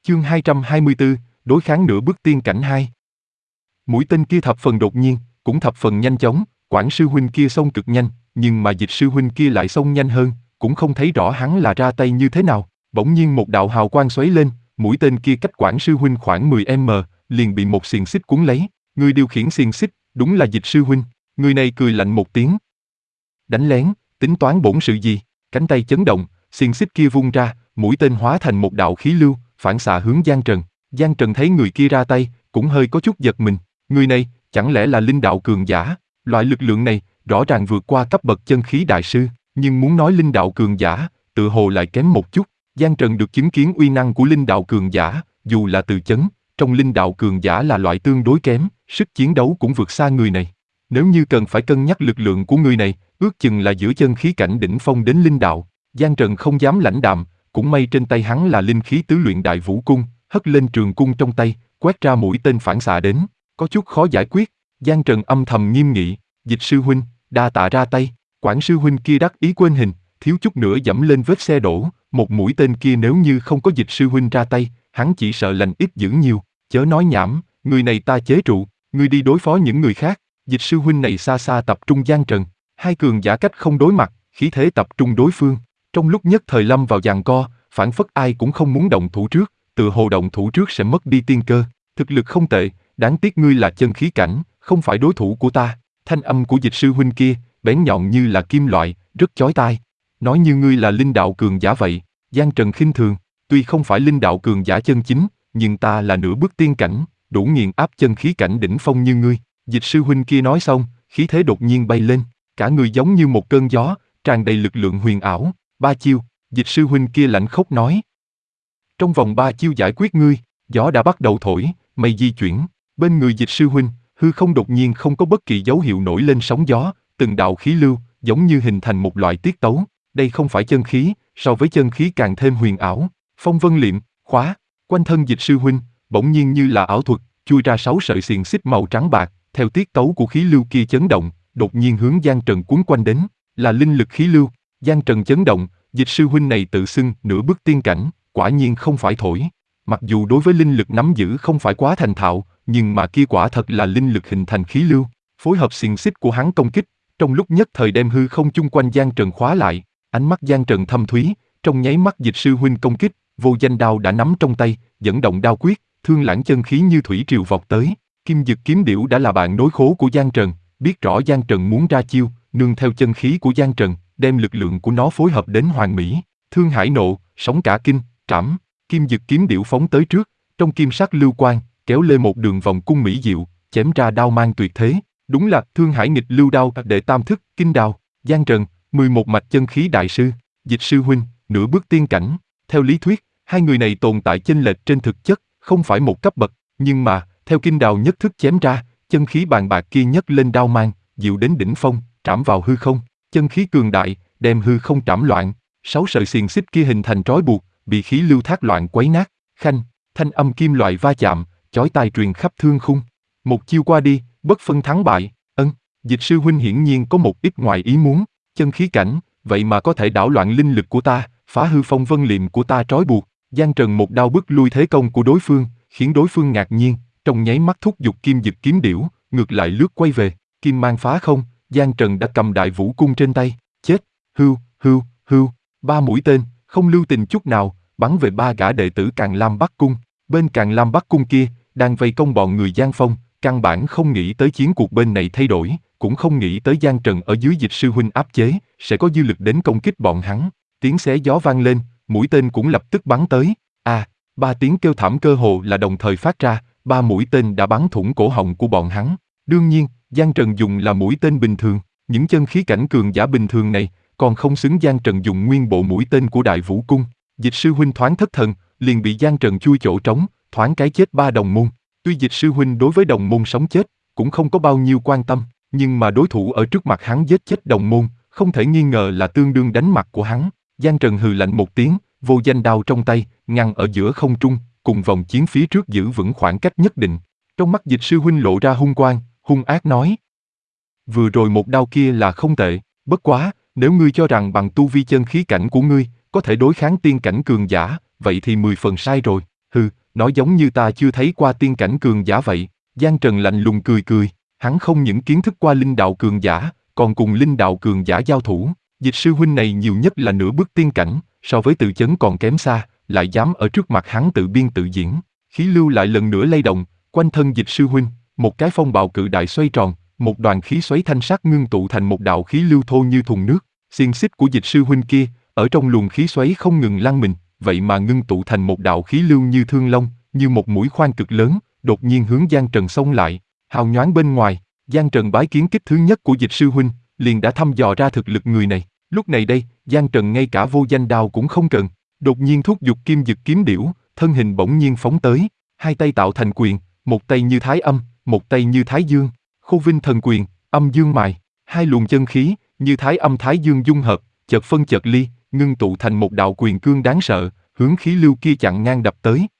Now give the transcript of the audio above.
Chương 224, đối kháng nửa bước tiên cảnh 2. Mũi tên kia thập phần đột nhiên, cũng thập phần nhanh chóng, Quản sư huynh kia xông cực nhanh, nhưng mà Dịch sư huynh kia lại xông nhanh hơn, cũng không thấy rõ hắn là ra tay như thế nào. Bỗng nhiên một đạo hào quang xoáy lên, mũi tên kia cách Quản sư huynh khoảng 10m, liền bị một xiềng xích cuốn lấy. Người điều khiển xiềng xích, đúng là Dịch sư huynh. Người này cười lạnh một tiếng. Đánh lén, tính toán bổn sự gì? Cánh tay chấn động, xiềng xích kia vung ra, mũi tên hóa thành một đạo khí lưu, phản xạ hướng Giang Trần. Giang Trần thấy người kia ra tay, cũng hơi có chút giật mình. Người này, chẳng lẽ là linh đạo cường giả? Loại lực lượng này, rõ ràng vượt qua cấp bậc chân khí đại sư, nhưng muốn nói linh đạo cường giả, tự hồ lại kém một chút. Giang Trần được chứng kiến uy năng của linh đạo cường giả, dù là từ chấn, trong linh đạo cường giả là loại tương đối kém, sức chiến đấu cũng vượt xa người này. Nếu như cần phải cân nhắc lực lượng của người này, ước chừng là giữa chân khí cảnh đỉnh phong đến linh đạo. Giang Trần không dám lãnh đạm, cũng may trên tay hắn là linh khí tứ luyện đại vũ cung, hất lên trường cung trong tay, quét ra mũi tên phản xạ đến, có chút khó giải quyết. Giang Trần âm thầm nghiêm nghị, Dịch sư huynh, đa tạ ra tay. Quản sư huynh kia đắc ý quên hình, thiếu chút nữa dẫm lên vết xe đổ, một mũi tên kia nếu như không có Dịch sư huynh ra tay, hắn chỉ sợ lành ít dữ nhiều. Chớ nói nhảm, người này ta chế trụ, ngươi đi đối phó những người khác. Dịch sư huynh này xa xa tập trung Giang Trần, hai cường giả cách không đối mặt, khí thế tập trung đối phương. Trong lúc nhất thời lâm vào giằng co, phản phất ai cũng không muốn động thủ trước, tự hồ động thủ trước sẽ mất đi tiên cơ. Thực lực không tệ, đáng tiếc ngươi là chân khí cảnh, không phải đối thủ của ta. Thanh âm của Dịch sư huynh kia, bén nhọn như là kim loại, rất chói tai. Nói như ngươi là linh đạo cường giả vậy. Giang Trần khinh thường, tuy không phải linh đạo cường giả chân chính, nhưng ta là nửa bước tiên cảnh, đủ nghiền áp chân khí cảnh đỉnh phong như ngươi. Dịch sư huynh kia nói xong, khí thế đột nhiên bay lên, cả người giống như một cơn gió, tràn đầy lực lượng huyền ảo. 3 chiêu, Dịch sư huynh kia lạnh khốc nói. Trong vòng 3 chiêu giải quyết ngươi. Gió đã bắt đầu thổi, mây di chuyển, bên người Dịch sư huynh, hư không đột nhiên không có bất kỳ dấu hiệu nổi lên sóng gió, từng đạo khí lưu, giống như hình thành một loại tiết tấu. Đây không phải chân khí, so với chân khí càng thêm huyền ảo. Phong vân liệm, khóa, quanh thân Dịch sư huynh, bỗng nhiên như là ảo thuật, chui ra 6 sợi xiềng xích màu trắng bạc, theo tiết tấu của khí lưu kia chấn động, đột nhiên hướng Giang Trần cuốn quanh đến, là linh lực khí lưu. Giang Trần chấn động, Dịch sư huynh này tự xưng nửa bước tiên cảnh, quả nhiên không phải thổi. Mặc dù đối với linh lực nắm giữ không phải quá thành thạo, nhưng mà kia quả thật là linh lực hình thành khí lưu, phối hợp xiềng xích của hắn công kích, trong lúc nhất thời đem hư không chung quanh Giang Trần khóa lại. Ánh mắt Giang Trần thâm thúy, trong nháy mắt Dịch sư huynh công kích, vô danh đao đã nắm trong tay, dẫn động đao quyết, thương lãng chân khí như thủy triều vọt tới. Kim Dực kiếm điểu đã là bạn nối khố của Giang Trần, biết rõ Giang Trần muốn ra chiêu, nương theo chân khí của Giang Trần, đem lực lượng của nó phối hợp đến hoàn mỹ. Thương hải nộ, sóng cả kinh, trảm. Kim Dực kiếm điểu phóng tới trước, trong kim sắc lưu quang, kéo lên một đường vòng cung mỹ diệu, chém ra đao mang tuyệt thế. Đúng là Thương Hải nghịch lưu đao đệ tam thức, kinh đao. Giang Trần, 11 mạch chân khí đại sư, Dịch sư huynh, nửa bước tiên cảnh. Theo lý thuyết, hai người này tồn tại chênh lệch trên thực chất, không phải một cấp bậc, nhưng mà, theo kinh đao nhất thức chém ra, chân khí bàn bạc kia nhấc lên đao mang, diệu đến đỉnh phong, trảm vào hư không, chân khí cường đại, đem hư không trảm loạn. 6 sợi xiềng xích kia hình thành trói buộc, bị khí lưu thác loạn quấy nát. Khanh, thanh âm kim loại va chạm, chói tai truyền khắp thương khung. Một chiêu qua đi, bất phân thắng bại. Dịch sư huynh hiển nhiên có một ít ngoài ý muốn, chân khí cảnh, vậy mà có thể đảo loạn linh lực của ta, phá hư phong vân liệm của ta trói buộc. Giang Trần một đao bức lui thế công của đối phương, khiến đối phương ngạc nhiên, trong nháy mắt thúc giục Kim Dực kiếm điểu, ngược lại lướt quay về, kim mang phá không. Giang Trần đã cầm đại vũ cung trên tay, chết, hưu, hưu, hưu, 3 mũi tên, không lưu tình chút nào, bắn về 3 gã đệ tử Càn Lam Bắc Cung. Bên Càn Lam Bắc Cung kia, đang vây công bọn người Giang Phong, căn bản không nghĩ tới chiến cuộc bên này thay đổi, cũng không nghĩ tới Giang Trần ở dưới Dịch sư huynh áp chế, sẽ có dư lực đến công kích bọn hắn. Tiếng xé gió vang lên, mũi tên cũng lập tức bắn tới. 3 tiếng kêu thảm cơ hồ là đồng thời phát ra, 3 mũi tên đã bắn thủng cổ họng của bọn hắn. Đương nhiên, Giang Trần dùng là mũi tên bình thường, những chân khí cảnh cường giả bình thường này, còn không xứng Giang Trần dùng nguyên bộ mũi tên của Đại Vũ Cung. Dịch sư huynh thoáng thất thần, liền bị Giang Trần chui chỗ trống, thoáng cái chết 3 đồng môn. Tuy Dịch sư huynh đối với đồng môn sống chết, cũng không có bao nhiêu quan tâm, nhưng mà đối thủ ở trước mặt hắn giết chết đồng môn, không thể nghi ngờ là tương đương đánh mặt của hắn. Giang Trần hừ lạnh một tiếng, vô danh đao trong tay, ngăn ở giữa không trung, cùng vòng chiến phía trước giữ vững khoảng cách nhất định. Trong mắt Dịch sư huynh lộ ra hung quang, hung ác nói: vừa rồi một đao kia là không tệ, bất quá, nếu ngươi cho rằng bằng tu vi chân khí cảnh của ngươi, có thể đối kháng tiên cảnh cường giả, vậy thì 10 phần sai rồi. Hừ, nói giống như ta chưa thấy qua tiên cảnh cường giả vậy. Giang Trần lạnh lùng cười cười, hắn không những kiến thức qua linh đạo cường giả, còn cùng linh đạo cường giả giao thủ. Dịch sư huynh này nhiều nhất là nửa bước tiên cảnh, so với Từ Chấn còn kém xa, lại dám ở trước mặt hắn tự biên tự diễn. Khí lưu lại lần nữa lay động, quanh thân Dịch sư huynh, một cái phong bạo cự đại xoay tròn, một đoàn khí xoáy thanh sắc ngưng tụ thành một đạo khí lưu thô như thùng nước. Xiên xích của Dịch sư huynh kia, ở trong luồng khí xoáy không ngừng lăn mình, vậy mà ngưng tụ thành một đạo khí lưu như thương long, như một mũi khoan cực lớn, đột nhiên hướng Giang Trần xông lại. Hào nhoáng bên ngoài, Giang Trần bái kiến kích thứ nhất của Dịch sư huynh, liền đã thăm dò ra thực lực người này. Lúc này đây, Giang Trần ngay cả vô danh đao cũng không cần, đột nhiên thúc giục kim dực kiếm điểu, thân hình bỗng nhiên phóng tới, hai tay tạo thành quyền, một tay như thái âm, một tay như thái dương, Khô Vinh thần quyền, âm dương mài, hai luồng chân khí như thái âm thái dương dung hợp, chợt phân chợt ly, ngưng tụ thành một đạo quyền cương đáng sợ, hướng khí lưu kia chặn ngang đập tới.